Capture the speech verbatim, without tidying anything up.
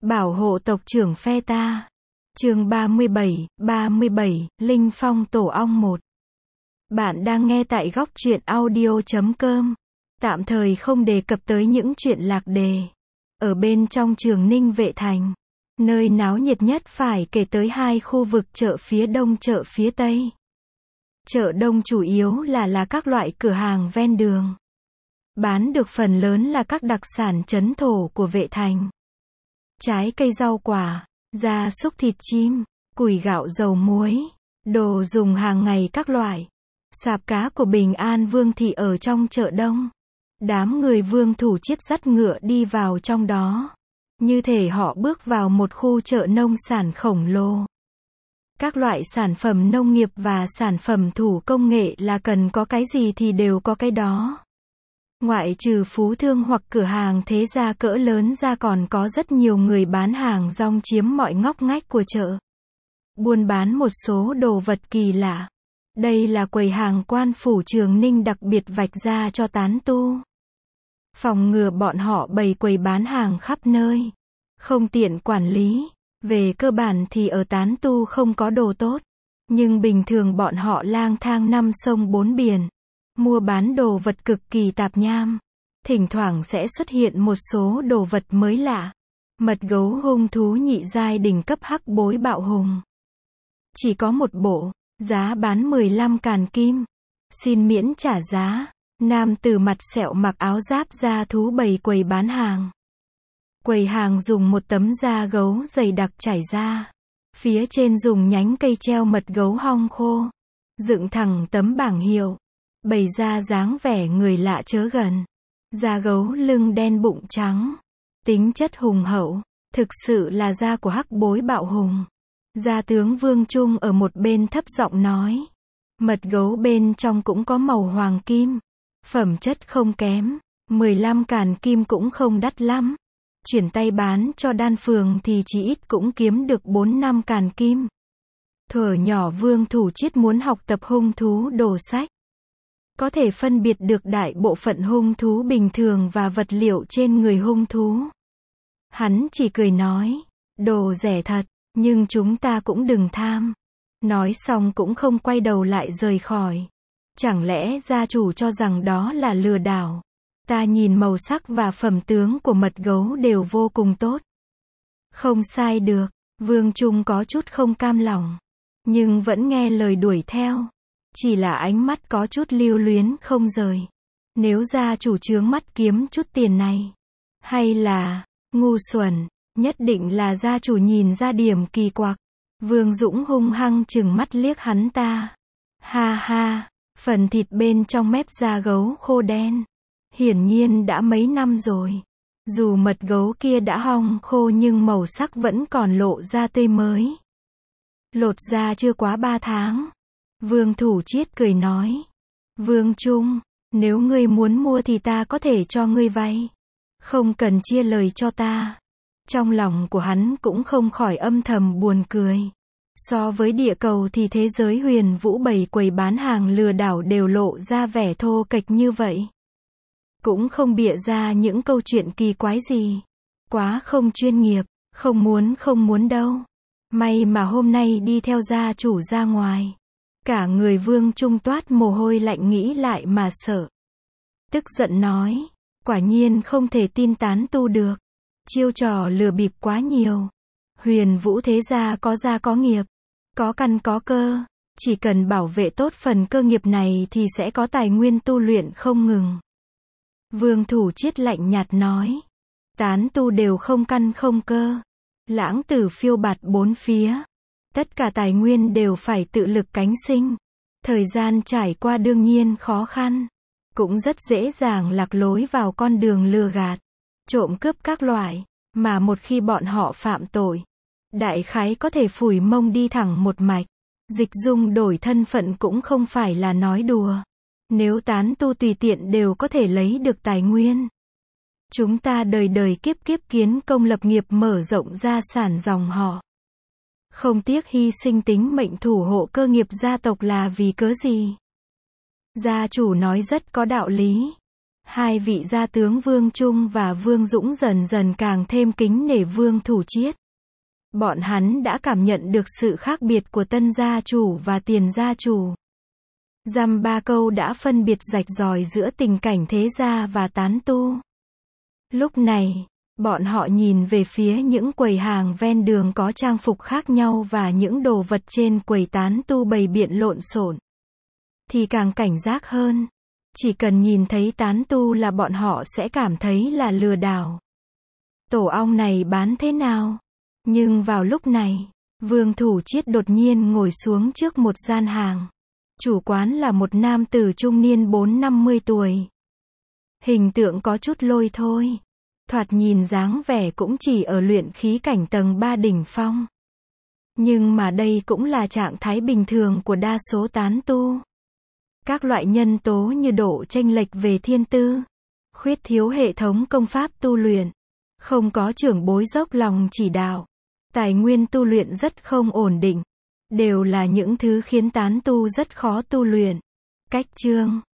Bảo hộ tộc trưởng phe ta. Chương ba mươi bảy, ba mươi bảy, Linh Phong Tổ Ong một. Bạn đang nghe tại góc truyện audio chấm com. Tạm thời không đề cập tới những chuyện lạc đề. Ở bên trong Trường Ninh Vệ Thành, nơi náo nhiệt nhất phải kể tới hai khu vực chợ phía đông chợ phía tây. Chợ đông chủ yếu là là các loại cửa hàng ven đường. Bán được phần lớn là các đặc sản trấn thổ của Vệ Thành. Trái cây rau quả, gia súc thịt chim, củi gạo dầu muối, đồ dùng hàng ngày các loại. Sạp cá của Bình An Vương thị ở trong chợ đông. Đám người Vương Thủ Chiết dắt ngựa đi vào trong đó. Như thể họ bước vào một khu chợ nông sản khổng lồ. Các loại sản phẩm nông nghiệp và sản phẩm thủ công nghệ là cần có cái gì thì đều có cái đó. Ngoại trừ phú thương hoặc cửa hàng thế gia cỡ lớn ra còn có rất nhiều người bán hàng rong chiếm mọi ngóc ngách của chợ. Buôn bán một số đồ vật kỳ lạ. Đây là quầy hàng quan phủ Trường Ninh đặc biệt vạch ra cho tán tu. Phòng ngừa bọn họ bày quầy bán hàng khắp nơi. Không tiện quản lý. Về cơ bản thì ở tán tu không có đồ tốt. Nhưng bình thường bọn họ lang thang năm sông bốn biển. Mua bán đồ vật cực kỳ tạp nham. Thỉnh thoảng sẽ xuất hiện một số đồ vật mới lạ. Mật gấu hung thú nhị giai đỉnh cấp hắc bối bạo hùng. Chỉ có một bộ, giá bán mười lăm càn kim. Xin miễn trả giá. Nam tử mặt sẹo mặc áo giáp da thú bày quầy bán hàng. Quầy hàng dùng một tấm da gấu dày đặc trải ra. Phía trên dùng nhánh cây treo mật gấu hong khô. Dựng thẳng tấm bảng hiệu. Bày ra dáng vẻ người lạ chớ gần. Da gấu lưng đen bụng trắng. Tính chất hùng hậu. Thực sự là da của hắc bối bạo hùng. Gia tướng Vương Trung ở một bên thấp giọng nói. Mật gấu bên trong cũng có màu hoàng kim. Phẩm chất không kém. mười lăm càn kim cũng không đắt lắm. Chuyển tay bán cho đan phường thì chỉ ít cũng kiếm được bốn năm càn kim. Thuở nhỏ Vương Thủ Chiết muốn học tập hung thú đồ sách. Có thể phân biệt được đại bộ phận hung thú bình thường và vật liệu trên người hung thú. Hắn chỉ cười nói, đồ rẻ thật, nhưng chúng ta cũng đừng tham. Nói xong cũng không quay đầu lại rời khỏi. Chẳng lẽ gia chủ cho rằng đó là lừa đảo? Ta nhìn màu sắc và phẩm tướng của mật gấu đều vô cùng tốt. Không sai được, Vương Trung có chút không cam lòng. Nhưng vẫn nghe lời đuổi theo. Chỉ là ánh mắt có chút lưu luyến không rời. Nếu gia chủ chướng mắt kiếm chút tiền này. Hay là, ngu xuẩn, nhất định là gia chủ nhìn ra điểm kỳ quặc. Vương Dũng hung hăng chừng mắt liếc hắn ta. Ha ha, phần thịt bên trong mép da gấu khô đen. Hiển nhiên đã mấy năm rồi. Dù mật gấu kia đã hong khô nhưng màu sắc vẫn còn lộ ra tươi mới. Lột da chưa quá ba tháng. Vương Thủ Chiết cười nói. Vương Trung, nếu ngươi muốn mua thì ta có thể cho ngươi vay. Không cần chia lời cho ta. Trong lòng của hắn cũng không khỏi âm thầm buồn cười. So với địa cầu thì thế giới huyền vũ bày quầy bán hàng lừa đảo đều lộ ra vẻ thô kệch như vậy. Cũng không bịa ra những câu chuyện kỳ quái gì. Quá không chuyên nghiệp, không muốn không muốn đâu. May mà hôm nay đi theo gia chủ ra ngoài. Cả người Vương Trung toát mồ hôi lạnh nghĩ lại mà sợ. Tức giận nói, quả nhiên không thể tin tán tu được. Chiêu trò lừa bịp quá nhiều. Huyền vũ thế gia có gia có nghiệp, có căn có cơ. Chỉ cần bảo vệ tốt phần cơ nghiệp này thì sẽ có tài nguyên tu luyện không ngừng. Vương Thủ Chiết lạnh nhạt nói. Tán tu đều không căn không cơ. Lãng tử phiêu bạt bốn phía. Tất cả tài nguyên đều phải tự lực cánh sinh. Thời gian trải qua đương nhiên khó khăn. Cũng rất dễ dàng lạc lối vào con đường lừa gạt. Trộm cướp các loại. Mà một khi bọn họ phạm tội. Đại khái có thể phủi mông đi thẳng một mạch. Dịch dung đổi thân phận cũng không phải là nói đùa. Nếu tán tu tùy tiện đều có thể lấy được tài nguyên. Chúng ta đời đời kiếp kiếp kiến công lập nghiệp mở rộng gia sản dòng họ. Không tiếc hy sinh tính mệnh thủ hộ cơ nghiệp gia tộc là vì cớ gì? Gia chủ nói rất có đạo lý. Hai vị gia tướng Vương Trung và Vương Dũng dần dần càng thêm kính nể Vương Thủ Chiết. Bọn hắn đã cảm nhận được sự khác biệt của Tân gia chủ và Tiền gia chủ. Dăm ba câu đã phân biệt rạch ròi giữa tình cảnh thế gia và tán tu. Lúc này, bọn họ nhìn về phía những quầy hàng ven đường có trang phục khác nhau và những đồ vật trên quầy tán tu bày biện lộn xộn, thì càng cảnh giác hơn. Chỉ cần nhìn thấy tán tu là bọn họ sẽ cảm thấy là lừa đảo. Tổ ong này bán thế nào? Nhưng vào lúc này, Vương Thủ Chiết đột nhiên ngồi xuống trước một gian hàng. Chủ quán là một nam tử trung niên bốn năm mươi tuổi. Hình tượng có chút lôi thôi. Thoạt nhìn dáng vẻ cũng chỉ ở luyện khí cảnh tầng ba đỉnh phong. Nhưng mà đây cũng là trạng thái bình thường của đa số tán tu. Các loại nhân tố như độ chênh lệch về thiên tư, khuyết thiếu hệ thống công pháp tu luyện, không có trưởng bối dốc lòng chỉ đạo, tài nguyên tu luyện rất không ổn định, đều là những thứ khiến tán tu rất khó tu luyện. Cách chương